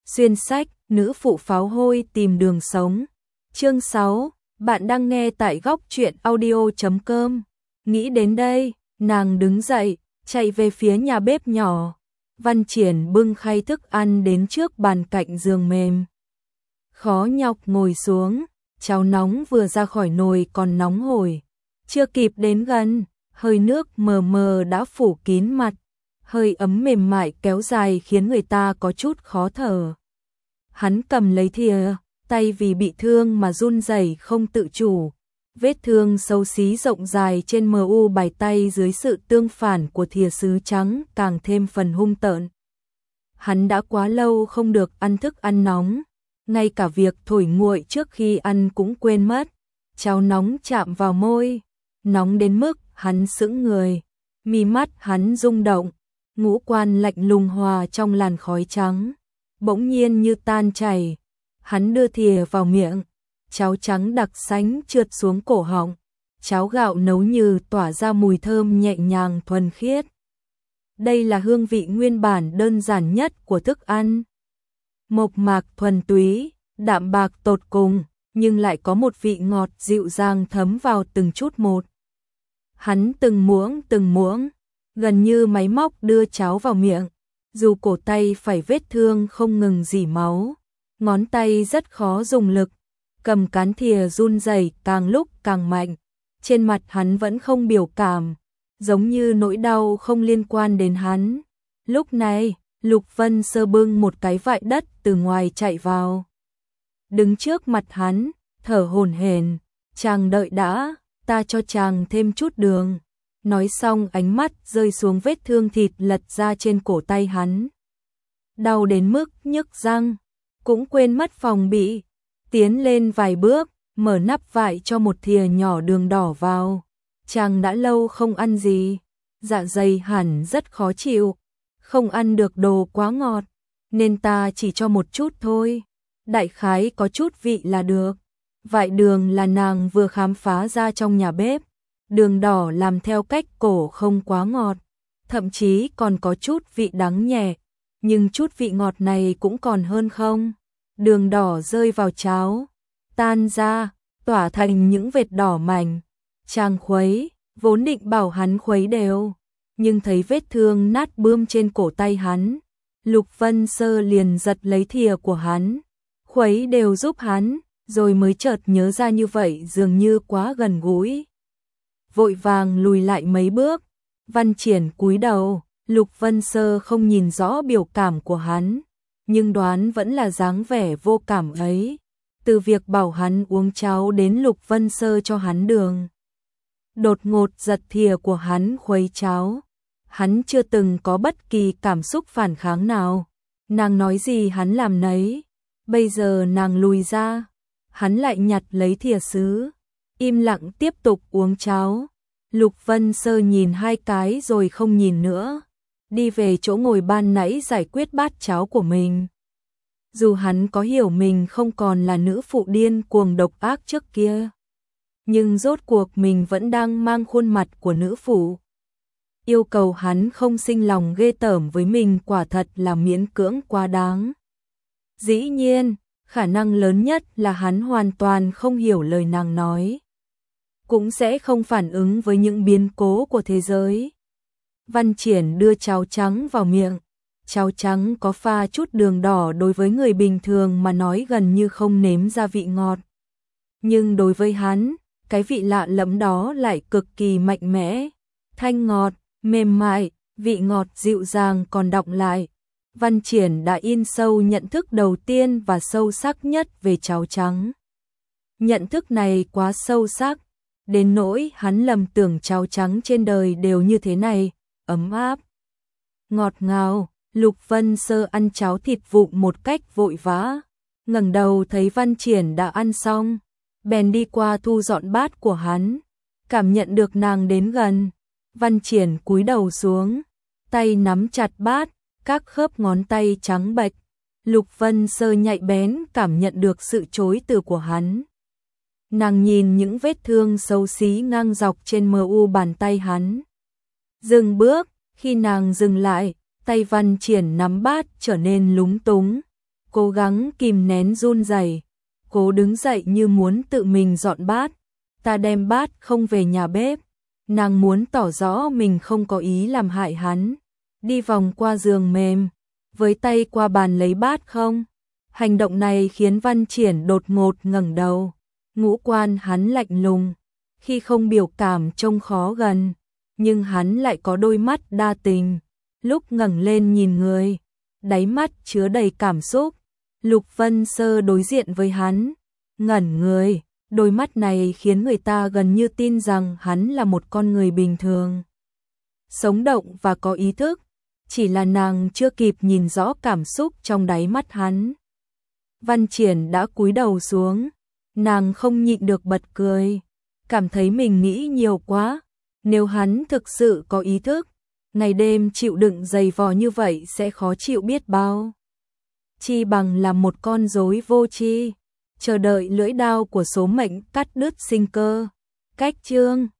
Xuyên sách, nữ phụ pháo hôi tìm đường sống. Chương 6, bạn đang nghe tại góc truyện audio.com. Nghĩ đến đây, nàng đứng dậy, chạy về phía nhà bếp nhỏ. Văn Triển bưng khay thức ăn đến trước bàn cạnh giường mềm. Khó nhọc ngồi xuống, cháo nóng vừa ra khỏi nồi còn nóng hổi. Chưa kịp đến gần, hơi nước mờ mờ đã phủ kín mặt. Hơi ấm mềm mại kéo dài khiến người ta có chút khó thở. Hắn cầm lấy thìa, tay vì bị thương mà run rẩy không tự chủ. Vết thương xấu xí rộng dài trên mu bàn tay dưới sự tương phản của thìa sứ trắng càng thêm phần hung tợn. Hắn đã quá lâu không được ăn thức ăn nóng, ngay cả việc thổi nguội trước khi ăn cũng quên mất. Cháo nóng chạm vào môi, nóng đến mức hắn sững người, mí mắt hắn rung động, ngũ quan lạnh lùng hòa trong làn khói trắng, bỗng nhiên như tan chảy. Hắn đưa thìa vào miệng, cháo trắng đặc sánh trượt xuống cổ họng, cháo gạo nấu như tỏa ra mùi thơm nhẹ nhàng thuần khiết. Đây là hương vị nguyên bản đơn giản nhất của thức ăn. Mộc mạc thuần túy, đạm bạc tột cùng, nhưng lại có một vị ngọt dịu dàng thấm vào từng chút một. Hắn từng muỗng, gần như máy móc đưa cháo vào miệng, dù cổ tay phải vết thương không ngừng rỉ máu, ngón tay rất khó dùng lực, cầm cán thìa run rẩy càng lúc càng mạnh. Trên mặt hắn vẫn không biểu cảm, giống như nỗi đau không liên quan đến hắn. Lúc này, Lục Vân Sơ bưng một cái vại đất từ ngoài chạy vào. Đứng trước mặt hắn, thở hổn hển, "Chàng đợi đã, ta cho chàng thêm chút đường." Nói xong ánh mắt rơi xuống vết thương thịt lật ra trên cổ tay hắn. Đau đến mức nhức răng, cũng quên mất phòng bị, tiến lên vài bước, mở nắp vại cho một thìa nhỏ đường đỏ vào. "Chàng đã lâu không ăn gì, dạ dày hẳn rất khó chịu, không ăn được đồ quá ngọt, nên ta chỉ cho một chút thôi, đại khái có chút vị là được." Vại đường là nàng vừa khám phá ra trong nhà bếp. Đường đỏ làm theo cách cổ không quá ngọt, thậm chí còn có chút vị đắng nhẹ, nhưng chút vị ngọt này cũng còn hơn không. Đường đỏ rơi vào cháo, tan ra, tỏa thành những vệt đỏ mảnh. Chàng khuấy, vốn định bảo hắn khuấy đều, nhưng thấy vết thương nát bươm trên cổ tay hắn, Lục Vân Sơ liền giật lấy thìa của hắn, khuấy đều giúp hắn, rồi mới chợt nhớ ra như vậy dường như quá gần gũi. Vội vàng lùi lại mấy bước, Văn Triển cúi đầu, Lục Vân Sơ không nhìn rõ biểu cảm của hắn, nhưng đoán vẫn là dáng vẻ vô cảm ấy. Từ việc bảo hắn uống cháo đến Lục Vân Sơ cho hắn đường. Đột ngột giật thìa của hắn khuấy cháo, hắn chưa từng có bất kỳ cảm xúc phản kháng nào. Nàng nói gì hắn làm nấy, bây giờ nàng lùi ra, hắn lại nhặt lấy thìa sứ, im lặng tiếp tục uống cháo. Lục Vân Sơ nhìn hai cái rồi không nhìn nữa, đi về chỗ ngồi ban nãy giải quyết bát cháo của mình. Dù hắn có hiểu mình không còn là nữ phụ điên cuồng độc ác trước kia, nhưng rốt cuộc mình vẫn đang mang khuôn mặt của nữ phụ. Yêu cầu hắn không sinh lòng ghê tởm với mình quả thật là miễn cưỡng quá đáng. Dĩ nhiên, khả năng lớn nhất là hắn hoàn toàn không hiểu lời nàng nói, cũng sẽ không phản ứng với những biến cố của thế giới. Văn Triển đưa cháo trắng vào miệng. Cháo trắng có pha chút đường đỏ đối với người bình thường mà nói gần như không nếm ra vị ngọt. Nhưng đối với hắn, cái vị lạ lẫm đó lại cực kỳ mạnh mẽ, thanh ngọt, mềm mại, vị ngọt dịu dàng còn đọng lại. Văn Triển đã in sâu nhận thức đầu tiên và sâu sắc nhất về cháo trắng. Nhận thức này quá sâu sắc, đến nỗi hắn lầm tưởng cháo trắng trên đời đều như thế này, ấm áp, ngọt ngào. Lục Vân Sơ ăn cháo thịt vụn một cách vội vã, ngẩng đầu thấy Văn Triển đã ăn xong, bèn đi qua thu dọn bát của hắn, cảm nhận được nàng đến gần. Văn Triển cúi đầu xuống, tay nắm chặt bát, các khớp ngón tay trắng bệch. Lục Vân Sơ nhạy bén cảm nhận được sự chối từ của hắn. Nàng nhìn những vết thương xấu xí ngang dọc trên mu bàn tay hắn. Dừng bước, khi nàng dừng lại, tay Văn Triển nắm bát trở nên lúng túng. cố gắng kìm nén run rẩy, cố đứng dậy như muốn tự mình dọn bát. Ta đem bát không về nhà bếp. Nàng muốn tỏ rõ mình không có ý làm hại hắn. Đi vòng qua giường mềm, với tay qua bàn lấy bát không. Hành động này khiến Văn Triển đột ngột ngẩng đầu. Ngũ quan hắn lạnh lùng, khi không biểu cảm trông khó gần, nhưng hắn lại có đôi mắt đa tình. Lúc ngẩng lên nhìn người, đáy mắt chứa đầy cảm xúc. Lục Vân Sơ đối diện với hắn, ngẩn người, đôi mắt này khiến người ta gần như tin rằng hắn là một con người bình thường, sống động và có ý thức, chỉ là nàng chưa kịp nhìn rõ cảm xúc trong đáy mắt hắn. Văn Triển đã cúi đầu xuống, nàng không nhịn được bật cười, cảm thấy mình nghĩ nhiều quá, nếu hắn thực sự có ý thức, ngày đêm chịu đựng dày vò như vậy sẽ khó chịu biết bao. Chi bằng là một con rối vô tri, chờ đợi lưỡi đao của số mệnh cắt đứt sinh cơ. Cách chương